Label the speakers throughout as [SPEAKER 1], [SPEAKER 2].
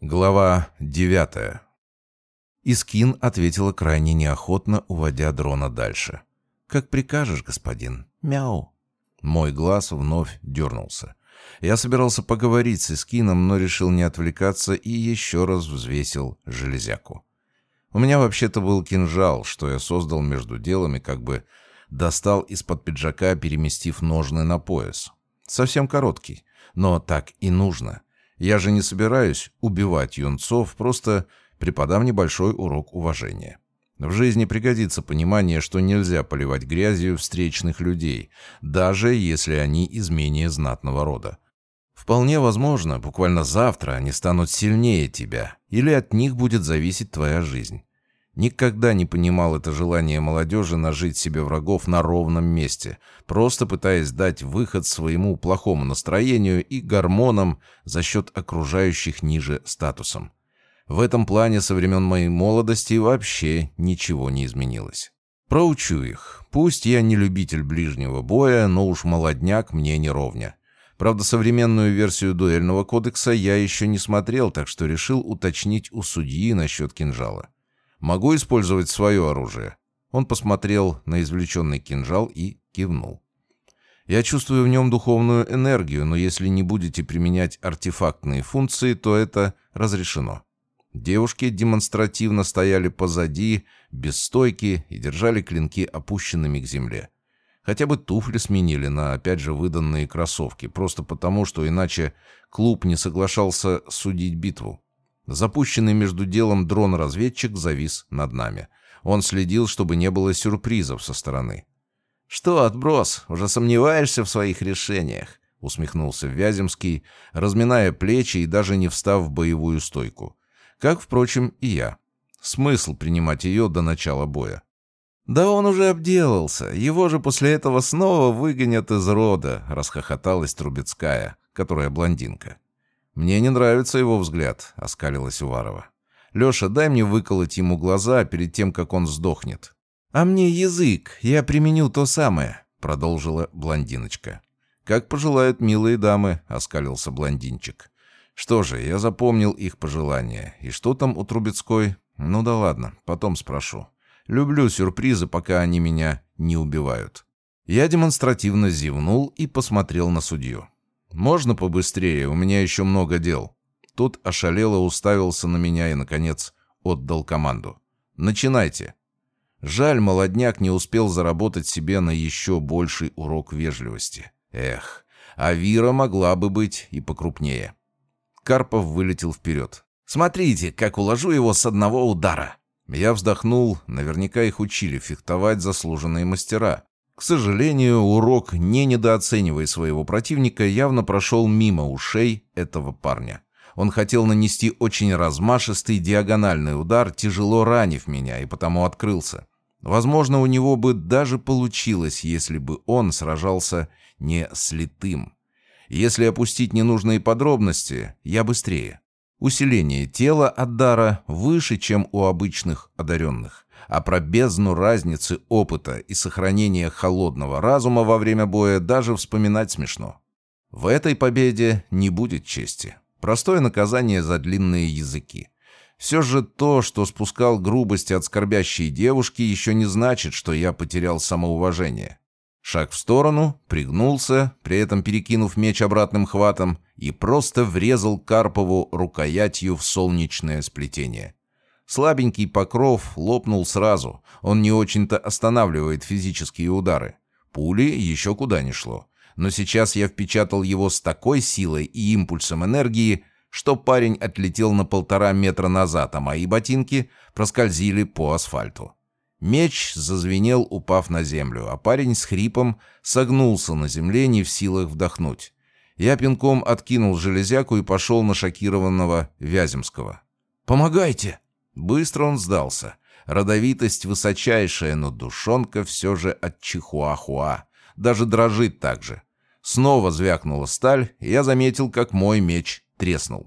[SPEAKER 1] Глава 9. Искин ответила крайне неохотно, уводя дрона дальше. «Как прикажешь, господин. Мяу». Мой глаз вновь дернулся. Я собирался поговорить с Искином, но решил не отвлекаться и еще раз взвесил железяку. У меня вообще-то был кинжал, что я создал между делами, как бы достал из-под пиджака, переместив ножны на пояс. Совсем короткий, но так и нужно. Я же не собираюсь убивать юнцов, просто преподам небольшой урок уважения. В жизни пригодится понимание, что нельзя поливать грязью встречных людей, даже если они из менее знатного рода. Вполне возможно, буквально завтра они станут сильнее тебя, или от них будет зависеть твоя жизнь. Никогда не понимал это желание молодежи нажить себе врагов на ровном месте, просто пытаясь дать выход своему плохому настроению и гормонам за счет окружающих ниже статусом. В этом плане со времен моей молодости вообще ничего не изменилось. Проучу их. Пусть я не любитель ближнего боя, но уж молодняк мне не ровня. Правда, современную версию дуэльного кодекса я еще не смотрел, так что решил уточнить у судьи насчет кинжала. «Могу использовать свое оружие?» Он посмотрел на извлеченный кинжал и кивнул. «Я чувствую в нем духовную энергию, но если не будете применять артефактные функции, то это разрешено». Девушки демонстративно стояли позади, без стойки, и держали клинки опущенными к земле. Хотя бы туфли сменили на, опять же, выданные кроссовки, просто потому, что иначе клуб не соглашался судить битву. Запущенный между делом дрон-разведчик завис над нами. Он следил, чтобы не было сюрпризов со стороны. «Что, отброс, уже сомневаешься в своих решениях?» — усмехнулся Вяземский, разминая плечи и даже не встав в боевую стойку. Как, впрочем, и я. Смысл принимать ее до начала боя? «Да он уже обделался. Его же после этого снова выгонят из рода», — расхохоталась Трубецкая, которая блондинка. «Мне не нравится его взгляд», — оскалилась Уварова. «Леша, дай мне выколоть ему глаза перед тем, как он сдохнет». «А мне язык, я применю то самое», — продолжила блондиночка. «Как пожелают милые дамы», — оскалился блондинчик. «Что же, я запомнил их пожелания. И что там у Трубецкой? Ну да ладно, потом спрошу. Люблю сюрпризы, пока они меня не убивают». Я демонстративно зевнул и посмотрел на судью. «Можно побыстрее? У меня еще много дел». Тот ошалело уставился на меня и, наконец, отдал команду. «Начинайте». Жаль, молодняк не успел заработать себе на еще больший урок вежливости. Эх, а Вира могла бы быть и покрупнее. Карпов вылетел вперед. «Смотрите, как уложу его с одного удара». Я вздохнул, наверняка их учили фехтовать заслуженные мастера. К сожалению, урок «не недооценивай своего противника» явно прошел мимо ушей этого парня. Он хотел нанести очень размашистый диагональный удар, тяжело ранив меня, и потому открылся. Возможно, у него бы даже получилось, если бы он сражался не с литым. Если опустить ненужные подробности, я быстрее. Усиление тела от дара выше, чем у обычных одаренных. А про бездну разницы опыта и сохранения холодного разума во время боя даже вспоминать смешно. В этой победе не будет чести. Простое наказание за длинные языки. Все же то, что спускал грубости от скорбящей девушки, еще не значит, что я потерял самоуважение. Шаг в сторону, пригнулся, при этом перекинув меч обратным хватом, и просто врезал Карпову рукоятью в солнечное сплетение. Слабенький покров лопнул сразу, он не очень-то останавливает физические удары. Пули еще куда ни шло. Но сейчас я впечатал его с такой силой и импульсом энергии, что парень отлетел на 1,5 метра назад, а мои ботинки проскользили по асфальту. Меч зазвенел, упав на землю, а парень с хрипом согнулся на земле, не в силах вдохнуть. Я пинком откинул железяку и пошел на шокированного Вяземского. «Помогайте!» Быстро он сдался. Родовитость высочайшая, но душонка все же от чихуахуа. Даже дрожит так же. Снова звякнула сталь, и я заметил, как мой меч треснул.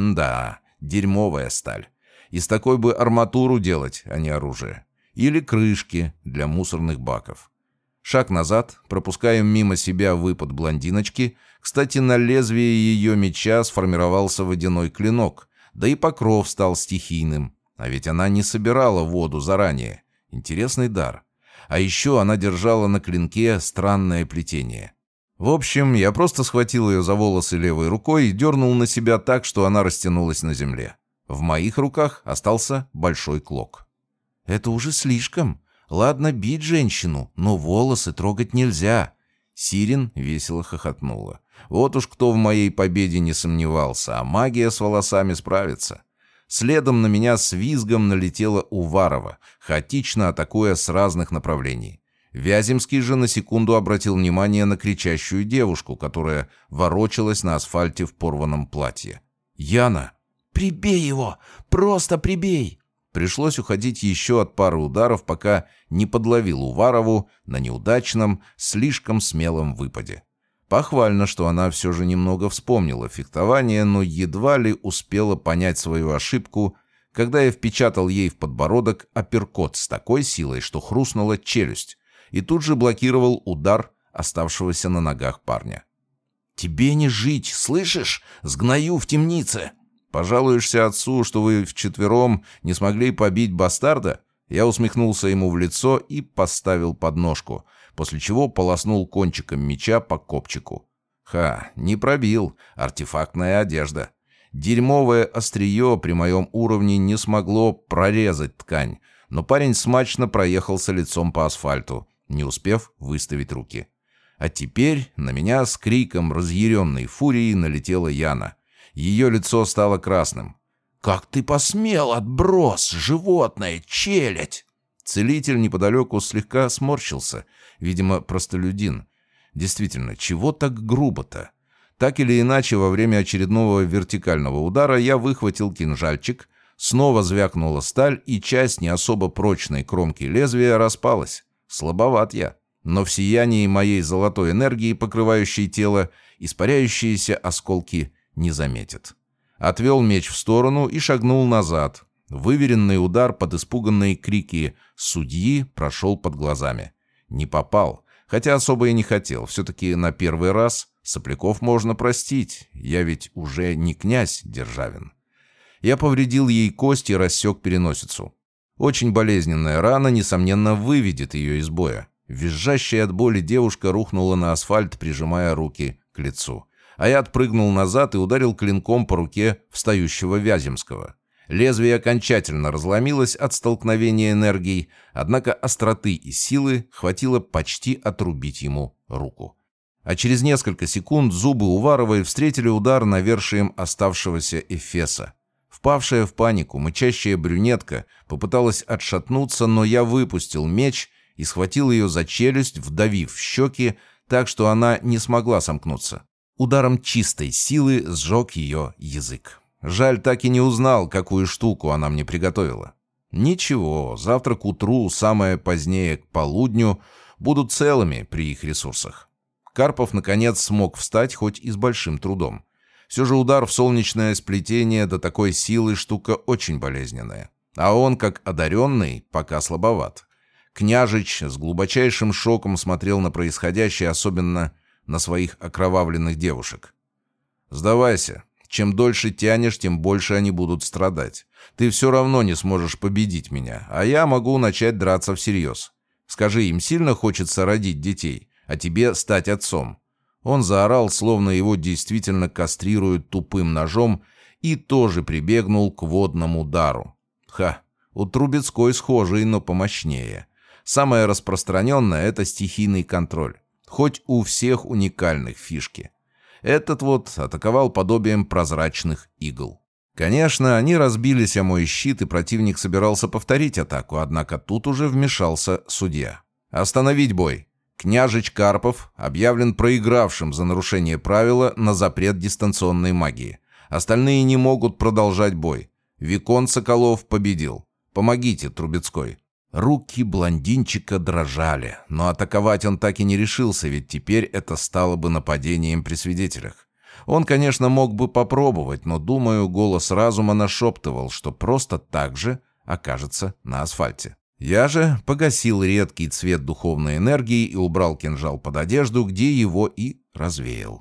[SPEAKER 1] Да, дерьмовая сталь. Из такой бы арматуру делать, а не оружие. Или крышки для мусорных баков. Шаг назад, пропускаем мимо себя выпад блондиночки. Кстати, на лезвии ее меча сформировался водяной клинок. Да и покров стал стихийным. А ведь она не собирала воду заранее. Интересный дар. А еще она держала на клинке странное плетение. В общем, я просто схватил ее за волосы левой рукой и дернул на себя так, что она растянулась на земле. В моих руках остался большой клок. «Это уже слишком. Ладно бить женщину, но волосы трогать нельзя». Сирен весело хохотнула. Вот уж кто в моей победе не сомневался, а магия с волосами справится. Следом на меня с визгом налетела Уварова, хаотично атакуя с разных направлений. Вяземский же на секунду обратил внимание на кричащую девушку, которая ворочалась на асфальте в порванном платье. «Яна!» «Прибей его! Просто прибей!» Пришлось уходить еще от пары ударов, пока не подловил Уварову на неудачном, слишком смелом выпаде. Похвально, что она все же немного вспомнила фехтование, но едва ли успела понять свою ошибку, когда я впечатал ей в подбородок апперкот с такой силой, что хрустнула челюсть, и тут же блокировал удар оставшегося на ногах парня. «Тебе не жить, слышишь? Сгною в темнице!» «Пожалуешься отцу, что вы вчетвером не смогли побить бастарда?» Я усмехнулся ему в лицо и поставил подножку, после чего полоснул кончиком меча по копчику. Не пробил. Артефактная одежда. Дерьмовое острие при моем уровне не смогло прорезать ткань, но парень смачно проехался лицом по асфальту, не успев выставить руки. А теперь на меня с криком разъяренной фурии налетела Яна. Ее лицо стало красным. «Как ты посмел, отброс, животное, челядь!» Целитель неподалеку слегка сморщился. Видимо, простолюдин. Действительно, чего так грубо-то? Так или иначе, во время очередного вертикального удара я выхватил кинжальчик, снова звякнула сталь, и часть не особо прочной кромки лезвия распалась. Слабоват я. Но в сиянии моей золотой энергии, покрывающей тело, испаряющиеся осколки не заметят. Отвел меч в сторону и шагнул назад. Выверенный удар под испуганные крики судьи прошел под глазами. Не попал, хотя особо и не хотел. Все-таки на первый раз сопляков можно простить. Я ведь уже не князь Державин. Я повредил ей кость и рассек переносицу. Очень болезненная рана, несомненно, выведет ее из боя. Визжащая от боли девушка рухнула на асфальт, прижимая руки к лицу. А я отпрыгнул назад и ударил клинком по руке встающего Вяземского. Лезвие окончательно разломилось от столкновения энергий, однако остроты и силы хватило почти отрубить ему руку. А через несколько секунд зубы Уваровой встретили удар навершием оставшегося эфеса. Впавшая в панику, мычащая брюнетка попыталась отшатнуться, но я выпустил меч и схватил ее за челюсть, вдавив в щеки, так что она не смогла сомкнуться. Ударом чистой силы сжег ее язык. Жаль, так и не узнал, какую штуку она мне приготовила. Ничего, завтра к утру, самое позднее к полудню, будут целыми при их ресурсах. Карпов, наконец, смог встать, хоть и с большим трудом. Все же удар в солнечное сплетение до такой силы штука очень болезненная. А он, как одаренный, пока слабоват. Княжич с глубочайшим шоком смотрел на происходящее, особенно на своих окровавленных девушек. «Сдавайся. Чем дольше тянешь, тем больше они будут страдать. Ты все равно не сможешь победить меня, а я могу начать драться всерьез. Скажи, им сильно хочется родить детей, а тебе стать отцом?» Он заорал, словно его действительно кастрируют тупым ножом, и тоже прибегнул к водному удару. У Трубецкой схожий, но помощнее. Самое распространенное — это стихийный контроль. Хоть у всех уникальных фишки. Этот вот атаковал подобием прозрачных игл. Конечно, они разбились о мой щит, и противник собирался повторить атаку, однако тут уже вмешался судья. «Остановить бой! Княжич Карпов объявлен проигравшим за нарушение правила на запрет дистанционной магии. Остальные не могут продолжать бой. Виконт Соколов победил. Помогите, Трубецкой». Руки блондинчика дрожали, но атаковать он так и не решился, ведь теперь это стало бы нападением при свидетелях. Он, конечно, мог бы попробовать, но, думаю, голос разума нашептывал, что просто так же окажется на асфальте. Я же погасил редкий цвет духовной энергии и убрал кинжал под одежду, где его и развеял.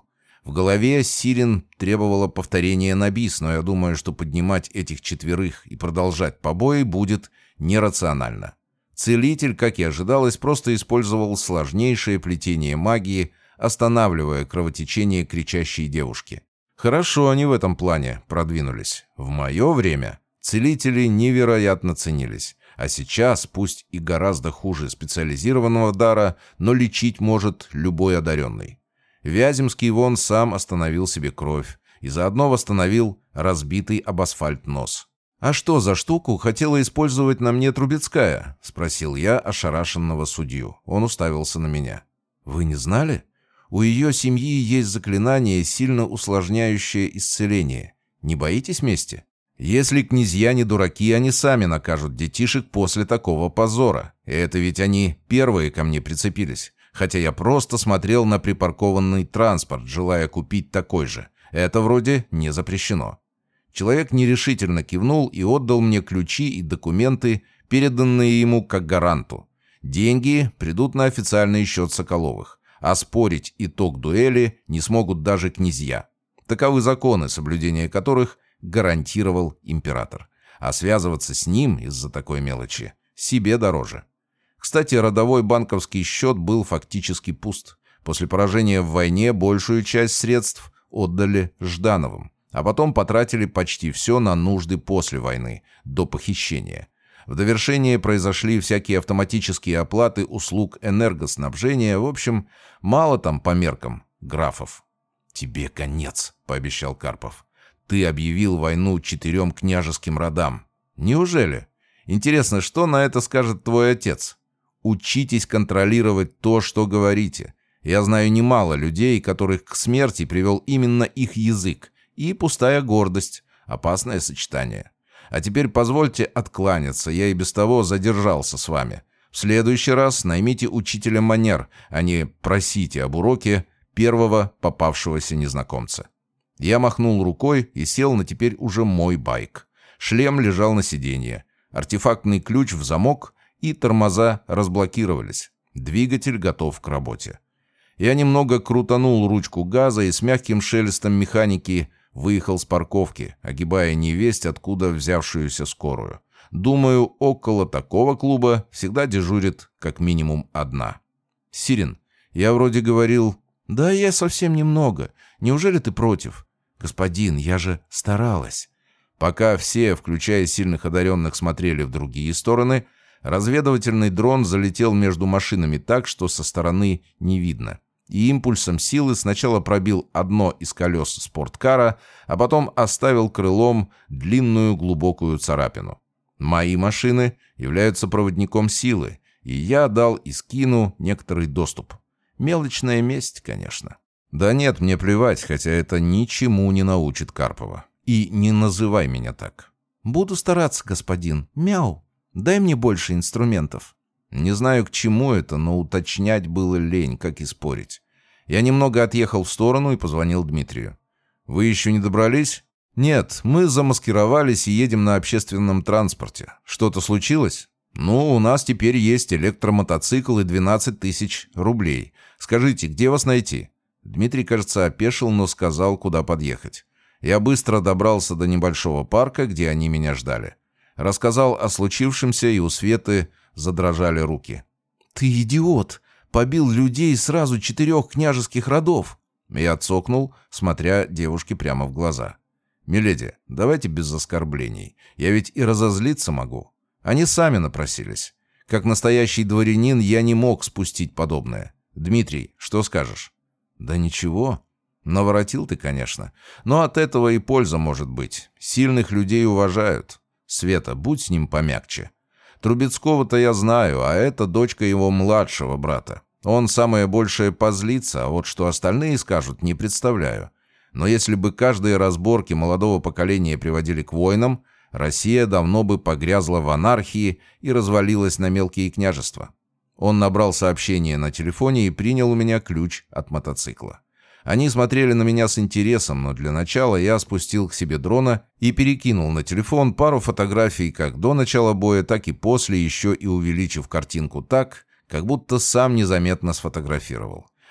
[SPEAKER 1] В голове Сирин требовала повторения на бис, но я думаю, что поднимать этих четверых и продолжать побои будет нерационально. Целитель, как и ожидалось, просто использовал сложнейшее плетение магии, останавливая кровотечение кричащей девушки. Хорошо они в этом плане продвинулись. В мое время целители невероятно ценились. А сейчас, пусть и гораздо хуже специализированного дара, но лечить может любой одаренный. Вяземский вон сам остановил себе кровь и заодно восстановил разбитый об асфальт нос. «А что за штуку хотела использовать на мне Трубецкая?» — спросил я ошарашенного судью. Он уставился на меня. «Вы не знали? У ее семьи есть заклинание, сильно усложняющее исцеление. Не боитесь мести? Если князья не дураки, они сами накажут детишек после такого позора. И это ведь они первые ко мне прицепились. Хотя я просто смотрел на припаркованный транспорт, желая купить такой же. Это вроде не запрещено». Человек нерешительно кивнул и отдал мне ключи и документы, переданные ему как гаранту. Деньги придут на официальный счет Соколовых. Оспорить итог дуэли не смогут даже князья. Таковы законы, соблюдение которых гарантировал император. А связываться с ним из-за такой мелочи себе дороже. Кстати, родовой банковский счет был фактически пуст. После поражения в войне большую часть средств отдали Ждановым, а потом потратили почти все на нужды после войны, до похищения. В довершение произошли всякие автоматические оплаты услуг энергоснабжения. В общем, мало там по меркам графов. «Тебе конец», — пообещал Карпов. «Ты объявил войну 4 княжеским родам». «Неужели? Интересно, что на это скажет твой отец? Учитесь контролировать то, что говорите. Я знаю немало людей, которых к смерти привел именно их язык. И пустая гордость. Опасное сочетание. А теперь позвольте откланяться, я и без того задержался с вами. В следующий раз наймите учителя манер, а не просите об уроке первого попавшегося незнакомца». Я махнул рукой и сел на теперь уже мой байк. Шлем лежал на сиденье. Артефактный ключ в замок, и тормоза разблокировались. Двигатель готов к работе. Я немного крутанул ручку газа и с мягким шелестом механики выехал с парковки, огибая невесть, откуда взявшуюся скорую. Думаю, около такого клуба всегда дежурит как минимум одна. «Сирин, я вроде говорил...» «Да, я совсем немного. Неужели ты против?» «Господин, я же старалась». Пока все, включая сильных одаренных, смотрели в другие стороны, разведывательный дрон залетел между машинами так, что со стороны не видно. И импульсом силы сначала пробил одно из колес спорткара, а потом оставил крылом длинную глубокую царапину. Мои машины являются проводником силы, и я дал Искину некоторый доступ. Мелочная месть, конечно. Да нет, мне плевать, хотя это ничему не научит Карпова. И не называй меня так. «Буду стараться, господин. Мяу. Дай мне больше инструментов». Не знаю, к чему это, но уточнять было лень, как и спорить. Я немного отъехал в сторону и позвонил Дмитрию. «Вы еще не добрались?» «Нет, мы замаскировались и едем на общественном транспорте. Что-то случилось?» «Ну, у нас теперь есть электромотоцикл и 12 тысяч рублей. Скажите, где вас найти?» Дмитрий, кажется, опешил, но сказал, куда подъехать. Я быстро добрался до небольшого парка, где они меня ждали. Рассказал о случившемся, и у Светы задрожали руки. «Ты идиот! Побил людей сразу 4 княжеских родов!» Я цокнул, смотря девушке прямо в глаза. «Миледи, давайте без оскорблений. Я ведь и разозлиться могу. Они сами напросились. Как настоящий дворянин я не мог спустить подобное. Дмитрий, что скажешь?» «Да ничего. Наворотил ты, конечно. Но от этого и польза может быть. Сильных людей уважают. Света, будь с ним помягче. Трубецкого-то я знаю, а это дочка его младшего брата. Он самое большее позлится, а вот что остальные скажут, не представляю. Но если бы каждые разборки молодого поколения приводили к войнам, Россия давно бы погрязла в анархии и развалилась на мелкие княжества». Он набрал сообщение на телефоне и принял у меня ключ от мотоцикла. Они смотрели на меня с интересом, но для начала я спустил к себе дрона и перекинул на телефон пару фотографий как до начала боя, так и после, еще и увеличив картинку так, как будто сам незаметно сфотографировал.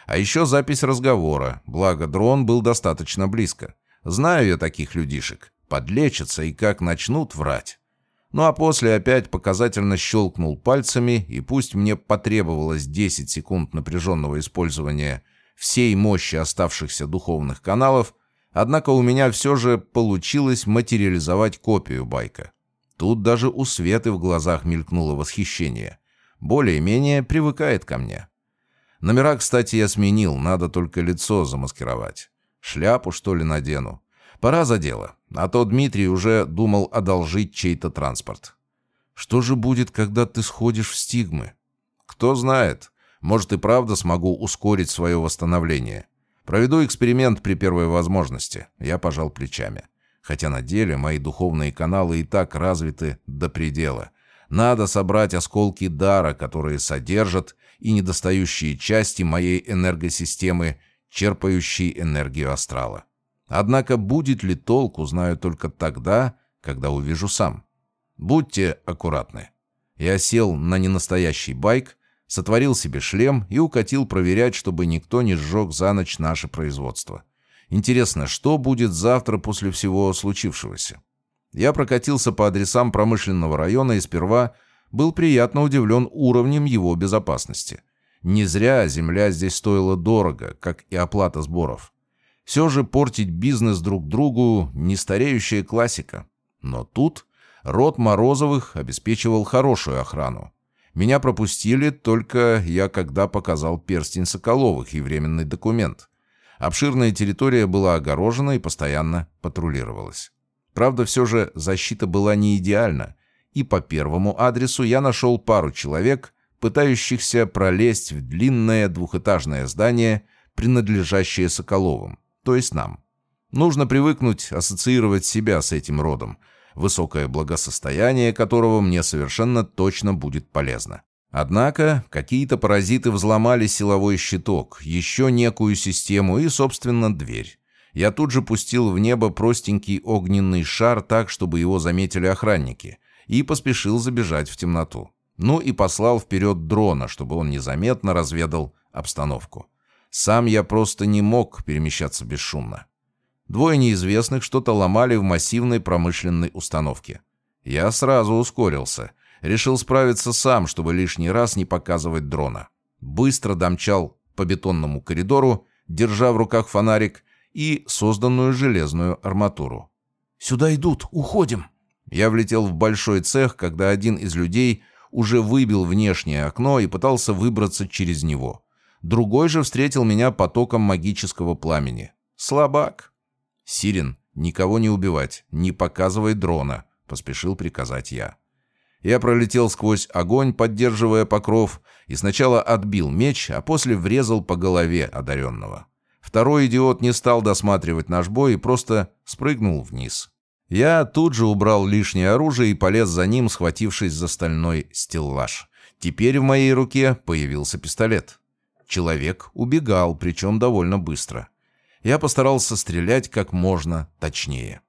[SPEAKER 1] А еще запись разговора, благо дрон был достаточно близко. Знаю я таких людишек. Подлечатся и как начнут врать. Ну а после опять показательно щелкнул пальцами, и пусть мне потребовалось 10 секунд напряженного использования всей мощи оставшихся духовных каналов, однако у меня все же получилось материализовать копию байка. Тут даже у Светы в глазах мелькнуло восхищение. Более-менее привыкает ко мне. Номера, кстати, я сменил, надо только лицо замаскировать. Шляпу, что ли, надену? Пора за дело, а то Дмитрий уже думал одолжить чей-то транспорт. Что же будет, когда ты сходишь в стигмы? Кто знает, может и правда смогу ускорить свое восстановление. Проведу эксперимент при первой возможности. Я пожал плечами. Хотя на деле мои духовные каналы и так развиты до предела. Надо собрать осколки дара, которые содержат и недостающие части моей энергосистемы, черпающей энергию астрала. Однако будет ли толк, узнаю только тогда, когда увижу сам. Будьте аккуратны. Я сел на ненастоящий байк, сотворил себе шлем и укатил проверять, чтобы никто не сжег за ночь наше производство. Интересно, что будет завтра после всего случившегося? Я прокатился по адресам промышленного района и сперва был приятно удивлен уровнем его безопасности. Не зря земля здесь стоила дорого, как и оплата сборов. Все же портить бизнес друг другу – нестареющая классика. Но тут род Морозовых обеспечивал хорошую охрану. Меня пропустили только я когда показал перстень Соколовых и временный документ. Обширная территория была огорожена и постоянно патрулировалась. Правда, все же защита была не идеальна, и по первому адресу я нашел пару человек, пытающихся пролезть в длинное двухэтажное здание, принадлежащее Соколовым, то есть нам. Нужно привыкнуть ассоциировать себя с этим родом, высокое благосостояние которого мне совершенно точно будет полезно. Однако какие-то паразиты взломали силовой щиток, еще некую систему и, собственно, дверь. Я тут же пустил в небо простенький огненный шар так, чтобы его заметили охранники, и поспешил забежать в темноту. Ну и послал вперед дрона, чтобы он незаметно разведал обстановку. Сам я просто не мог перемещаться бесшумно. Двое неизвестных что-то ломали в массивной промышленной установке. Я сразу ускорился. Решил справиться сам, чтобы лишний раз не показывать дрона. Быстро домчал по бетонному коридору, держа в руках фонарик и созданную железную арматуру. «Сюда идут, уходим!» Я влетел в большой цех, когда один из людей уже выбил внешнее окно и пытался выбраться через него. Другой же встретил меня потоком магического пламени. Слабак. «Сирен, никого не убивать, не показывай дрона», — поспешил приказать я. Я пролетел сквозь огонь, поддерживая покров, и сначала отбил меч, а после врезал по голове одаренного. Второй идиот не стал досматривать наш бой и просто спрыгнул вниз. Я тут же убрал лишнее оружие и полез за ним, схватившись за стальной стеллаж. Теперь в моей руке появился пистолет. Человек убегал, причем довольно быстро. Я постарался стрелять как можно точнее.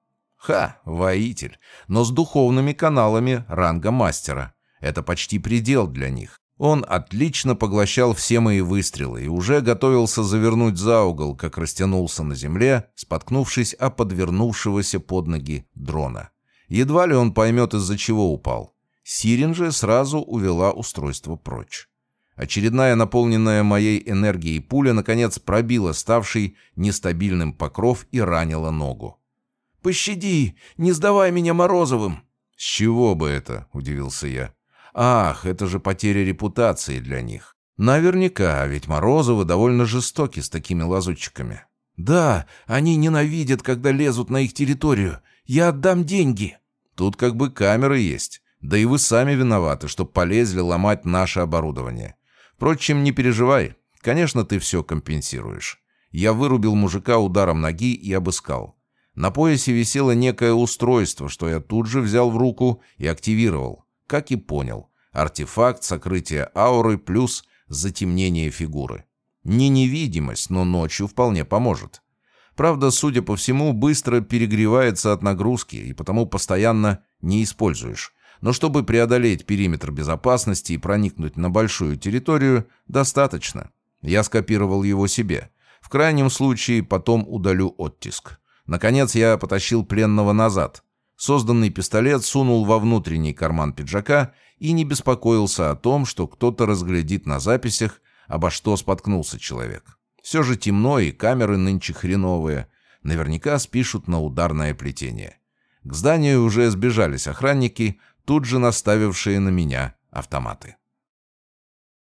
[SPEAKER 1] Воитель, но с духовными каналами ранга мастера. Это почти предел для них. Он отлично поглощал все мои выстрелы и уже готовился завернуть за угол, как растянулся на земле, споткнувшись о подвернувшегося под ноги дрона. Едва ли он поймет, из-за чего упал. Сирен же сразу увела устройство прочь. Очередная наполненная моей энергией пуля, наконец, пробила ставший нестабильным покров и ранила ногу. «Пощади! Не сдавай меня Морозовым!» «С чего бы это?» – удивился я. «Ах, это же потеря репутации для них. Наверняка, ведь Морозовы довольно жестоки с такими лазутчиками». «Да, они ненавидят, когда лезут на их территорию. Я отдам деньги». «Тут как бы камеры есть. Да и вы сами виноваты, что полезли ломать наше оборудование. Впрочем, не переживай. Конечно, ты все компенсируешь». Я вырубил мужика ударом ноги и обыскал. На поясе висело некое устройство, что я тут же взял в руку и активировал. Как и понял, артефакт сокрытия ауры плюс затемнение фигуры. Не невидимость, но ночью вполне поможет. Правда, судя по всему, быстро перегревается от нагрузки и потому постоянно не используешь. Но чтобы преодолеть периметр безопасности и проникнуть на большую территорию, достаточно. Я скопировал его себе. В крайнем случае потом удалю оттиск. Наконец я потащил пленного назад. Созданный пистолет сунул во внутренний карман пиджака и не беспокоился о том, что кто-то разглядит на записях, обо что споткнулся человек. Все же темно, и камеры нынче хреновые. Наверняка спишут на ударное плетение. К зданию уже сбежались охранники, тут же наставившие на меня автоматы.